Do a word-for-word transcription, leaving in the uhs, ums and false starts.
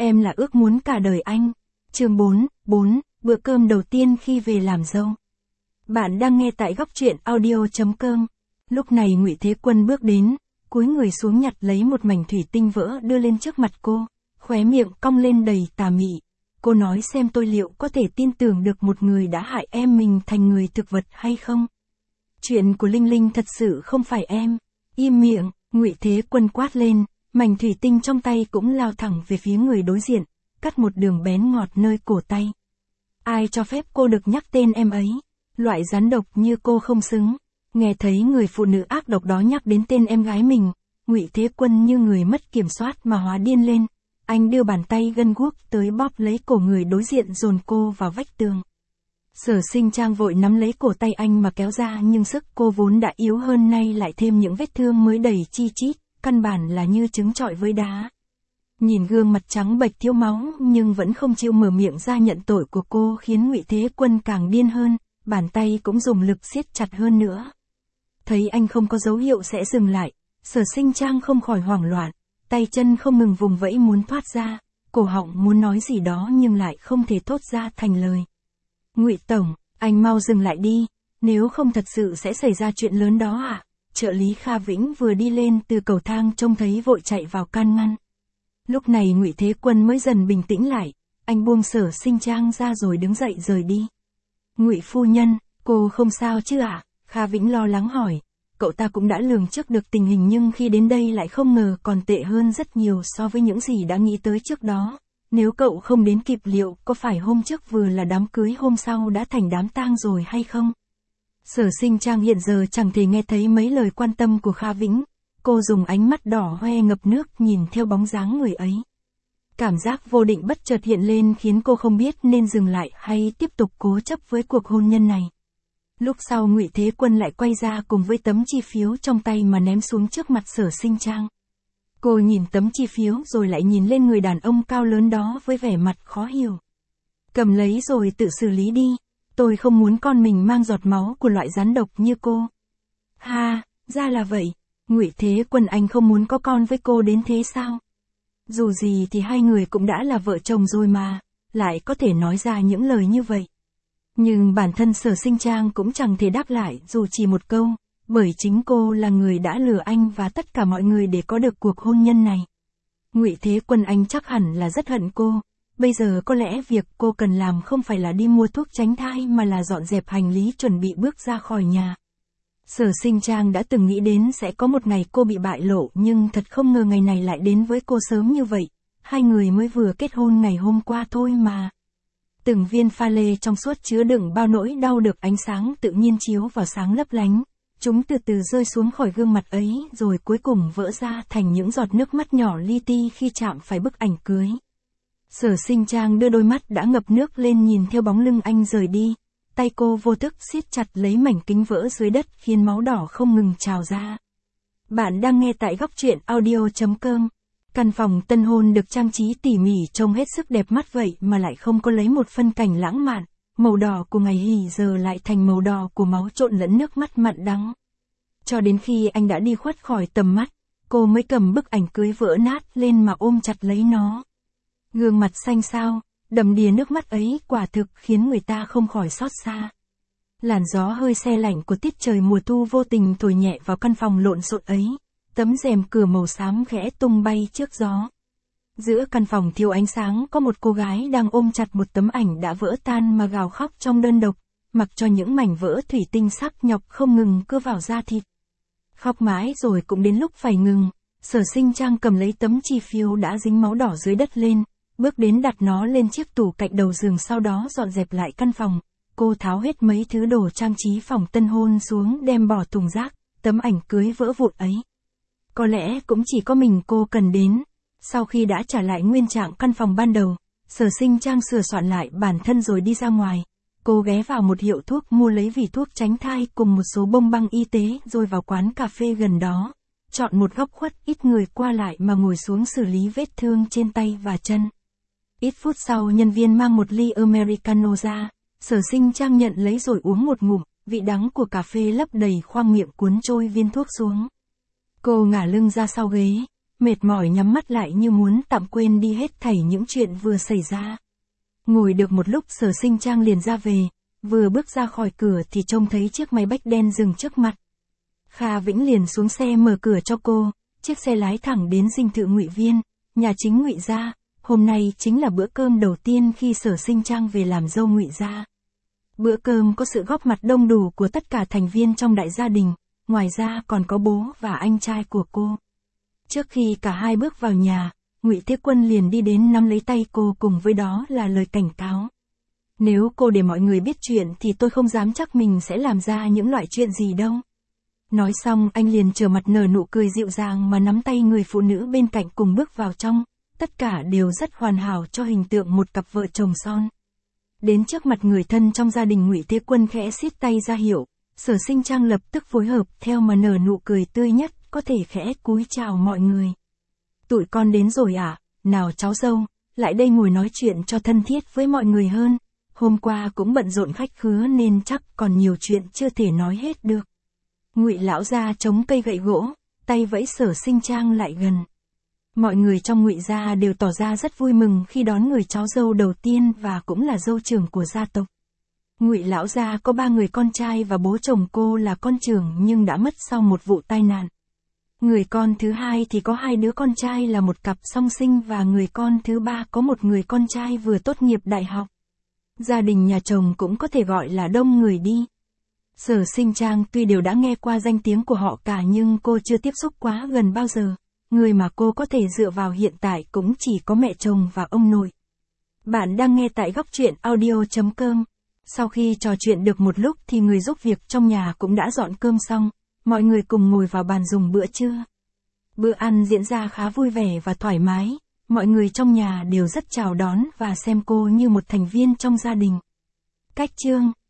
Em là ước muốn cả đời anh. Chương bốn, bốn, bữa cơm đầu tiên khi về làm dâu. Bạn đang nghe tại góc truyện audio chấm com. Lúc này Ngụy Thế Quân bước đến, cúi người xuống nhặt lấy một mảnh thủy tinh vỡ đưa lên trước mặt cô, khóe miệng cong lên đầy tà mị. Cô nói xem tôi liệu có thể tin tưởng được một người đã hại em mình thành người thực vật hay không? Chuyện của Linh Linh thật sự không phải em. Im miệng, Ngụy Thế Quân quát lên, mảnh thủy tinh trong tay cũng lao thẳng về phía người đối diện, cắt một đường bén ngọt nơi cổ tay. Ai cho phép cô được nhắc tên em ấy? Loại rắn độc như cô không xứng. Nghe thấy người phụ nữ ác độc đó nhắc đến tên em gái mình, Ngụy Thế Quân như người mất kiểm soát mà hóa điên lên. Anh đưa bàn tay gân guốc tới bóp lấy cổ người đối diện dồn cô vào vách tường. Sở Sinh Trang vội nắm lấy cổ tay anh mà kéo ra, nhưng sức cô vốn đã yếu hơn nay lại thêm những vết thương mới đầy chi chít, căn bản là như trứng trọi với đá. Nhìn gương mặt trắng bệch thiếu máu nhưng vẫn không chịu mở miệng ra nhận tội của cô khiến Ngụy Thế Quân càng điên hơn, bàn tay cũng dùng lực siết chặt hơn nữa. Thấy anh không có dấu hiệu sẽ dừng lại, Sở Sinh Trang không khỏi hoảng loạn, tay chân không ngừng vùng vẫy muốn thoát ra, cổ họng muốn nói gì đó nhưng lại không thể thốt ra thành lời. Ngụy Tổng, anh mau dừng lại đi, nếu không thật sự sẽ xảy ra chuyện lớn đó ạ. À? Trợ lý Kha Vĩnh vừa đi lên từ cầu thang trông thấy vội chạy vào can ngăn. Lúc này Ngụy Thế Quân mới dần bình tĩnh lại, anh buông Sở Sinh Trang ra rồi đứng dậy rời đi. Ngụy phu nhân, cô không sao chứ ạ? À? Kha Vĩnh lo lắng hỏi. Cậu ta cũng đã lường trước được tình hình nhưng khi đến đây lại không ngờ còn tệ hơn rất nhiều so với những gì đã nghĩ tới trước đó. Nếu cậu không đến kịp liệu có phải hôm trước vừa là đám cưới hôm sau đã thành đám tang rồi hay không? Sở Sinh Trang hiện giờ chẳng thể nghe thấy mấy lời quan tâm của Kha Vĩnh. Cô dùng ánh mắt đỏ hoe ngập nước nhìn theo bóng dáng người ấy. Cảm giác vô định bất chợt hiện lên khiến cô không biết nên dừng lại hay tiếp tục cố chấp với cuộc hôn nhân này. Lúc sau Ngụy Thế Quân lại quay ra cùng với tấm chi phiếu trong tay mà ném xuống trước mặt Sở Sinh Trang. Cô nhìn tấm chi phiếu rồi lại nhìn lên người đàn ông cao lớn đó với vẻ mặt khó hiểu. Cầm lấy rồi tự xử lý đi, tôi không muốn con mình mang giọt máu của loại rắn độc như cô. Ha, ra là vậy, Ngụy Thế Quân anh không muốn có con với cô đến thế sao? Dù gì thì hai người cũng đã là vợ chồng rồi mà, lại có thể nói ra những lời như vậy. Nhưng bản thân Sở Sinh Trang cũng chẳng thể đáp lại dù chỉ một câu, bởi chính cô là người đã lừa anh và tất cả mọi người để có được cuộc hôn nhân này. Ngụy Thế Quân anh chắc hẳn là rất hận cô, bây giờ có lẽ việc cô cần làm không phải là đi mua thuốc tránh thai mà là dọn dẹp hành lý chuẩn bị bước ra khỏi nhà. Sở Sinh Trang đã từng nghĩ đến sẽ có một ngày cô bị bại lộ nhưng thật không ngờ ngày này lại đến với cô sớm như vậy, hai người mới vừa kết hôn ngày hôm qua thôi mà. Từng viên pha lê trong suốt chứa đựng bao nỗi đau được ánh sáng tự nhiên chiếu vào sáng lấp lánh. Chúng từ từ rơi xuống khỏi gương mặt ấy rồi cuối cùng vỡ ra thành những giọt nước mắt nhỏ li ti khi chạm phải bức ảnh cưới. Sở Sinh Trang đưa đôi mắt đã ngập nước lên nhìn theo bóng lưng anh rời đi. Tay cô vô thức siết chặt lấy mảnh kính vỡ dưới đất khiến máu đỏ không ngừng trào ra. Bạn đang nghe tại góc truyện audio chấm com. Căn phòng tân hôn được trang trí tỉ mỉ trông hết sức đẹp mắt vậy mà lại không có lấy một phân cảnh lãng mạn, màu đỏ của ngày hỉ giờ lại thành màu đỏ của máu trộn lẫn nước mắt mặn đắng. Cho đến khi anh đã đi khuất khỏi tầm mắt, cô mới cầm bức ảnh cưới vỡ nát lên mà ôm chặt lấy nó. Gương mặt xanh xao, đầm đìa nước mắt ấy quả thực khiến người ta không khỏi xót xa. Làn gió hơi se lạnh của tiết trời mùa thu vô tình thổi nhẹ vào căn phòng lộn xộn ấy. Tấm rèm cửa màu xám khẽ tung bay trước gió. Giữa căn phòng thiếu ánh sáng có một cô gái đang ôm chặt một tấm ảnh đã vỡ tan mà gào khóc trong đơn độc, mặc cho những mảnh vỡ thủy tinh sắc nhọc không ngừng cưa vào da thịt. Khóc mãi rồi cũng đến lúc phải ngừng, Sở Sinh Trang cầm lấy tấm chi phiếu đã dính máu đỏ dưới đất lên, bước đến đặt nó lên chiếc tủ cạnh đầu giường, sau đó dọn dẹp lại căn phòng. Cô tháo hết mấy thứ đồ trang trí phòng tân hôn xuống đem bỏ thùng rác, tấm ảnh cưới vỡ vụn ấy. Có lẽ cũng chỉ có mình cô cần đến. Sau khi đã trả lại nguyên trạng căn phòng ban đầu, Sở Sinh Trang sửa soạn lại bản thân rồi đi ra ngoài. Cô ghé vào một hiệu thuốc mua lấy vỉ thuốc tránh thai cùng một số bông băng y tế rồi vào quán cà phê gần đó. Chọn một góc khuất ít người qua lại mà ngồi xuống xử lý vết thương trên tay và chân. Ít phút sau nhân viên mang một ly Americano ra, Sở Sinh Trang nhận lấy rồi uống một ngụm, vị đắng của cà phê lấp đầy khoang miệng cuốn trôi viên thuốc xuống. Cô ngả lưng ra sau ghế, mệt mỏi nhắm mắt lại như muốn tạm quên đi hết thảy những chuyện vừa xảy ra. Ngồi được một lúc Sở Sinh Trang liền ra về, vừa bước ra khỏi cửa thì trông thấy chiếc máy bách đen dừng trước mặt. Kha Vĩnh liền xuống xe mở cửa cho cô, chiếc xe lái thẳng đến dinh thự Ngụy Viên, nhà chính Ngụy gia. Hôm nay chính là bữa cơm đầu tiên khi Sở Sinh Trang về làm dâu Ngụy gia. Bữa cơm có sự góp mặt đông đủ của tất cả thành viên trong đại gia đình, ngoài ra còn có bố và anh trai của cô. Trước khi cả hai bước vào nhà, Ngụy Thế Quân liền đi đến nắm lấy tay cô, cùng với đó là lời cảnh cáo. Nếu cô để mọi người biết chuyện thì tôi không dám chắc mình sẽ làm ra những loại chuyện gì đâu. Nói xong anh liền trở mặt nở nụ cười dịu dàng mà nắm tay người phụ nữ bên cạnh cùng bước vào trong, tất cả đều rất hoàn hảo cho hình tượng một cặp vợ chồng son. Đến trước mặt người thân trong gia đình, Ngụy Thế Quân khẽ siết tay ra hiệu, Sở Sinh Trang lập tức phối hợp theo mà nở nụ cười tươi nhất, có thể khẽ cúi chào mọi người. Tụi con đến rồi à, nào cháu dâu, lại đây ngồi nói chuyện cho thân thiết với mọi người hơn, hôm qua cũng bận rộn khách khứa nên chắc còn nhiều chuyện chưa thể nói hết được. Ngụy lão gia chống cây gậy gỗ, tay vẫy Sở Sinh Trang lại gần. Mọi người trong Ngụy gia đều tỏ ra rất vui mừng khi đón người cháu dâu đầu tiên và cũng là dâu trưởng của gia tộc. Ngụy lão gia có ba người con trai và bố chồng cô là con trưởng nhưng đã mất sau một vụ tai nạn. Người con thứ hai thì có hai đứa con trai là một cặp song sinh và người con thứ ba có một người con trai vừa tốt nghiệp đại học. Gia đình nhà chồng cũng có thể gọi là đông người đi. Sở Sinh Trang tuy đều đã nghe qua danh tiếng của họ cả nhưng cô chưa tiếp xúc quá gần bao giờ. Người mà cô có thể dựa vào hiện tại cũng chỉ có mẹ chồng và ông nội. Bạn đang nghe tại góc truyện audio chấm com. Sau khi trò chuyện được một lúc thì người giúp việc trong nhà cũng đã dọn cơm xong, mọi người cùng ngồi vào bàn dùng bữa trưa. Bữa ăn diễn ra khá vui vẻ và thoải mái, mọi người trong nhà đều rất chào đón và xem cô như một thành viên trong gia đình. Cách chương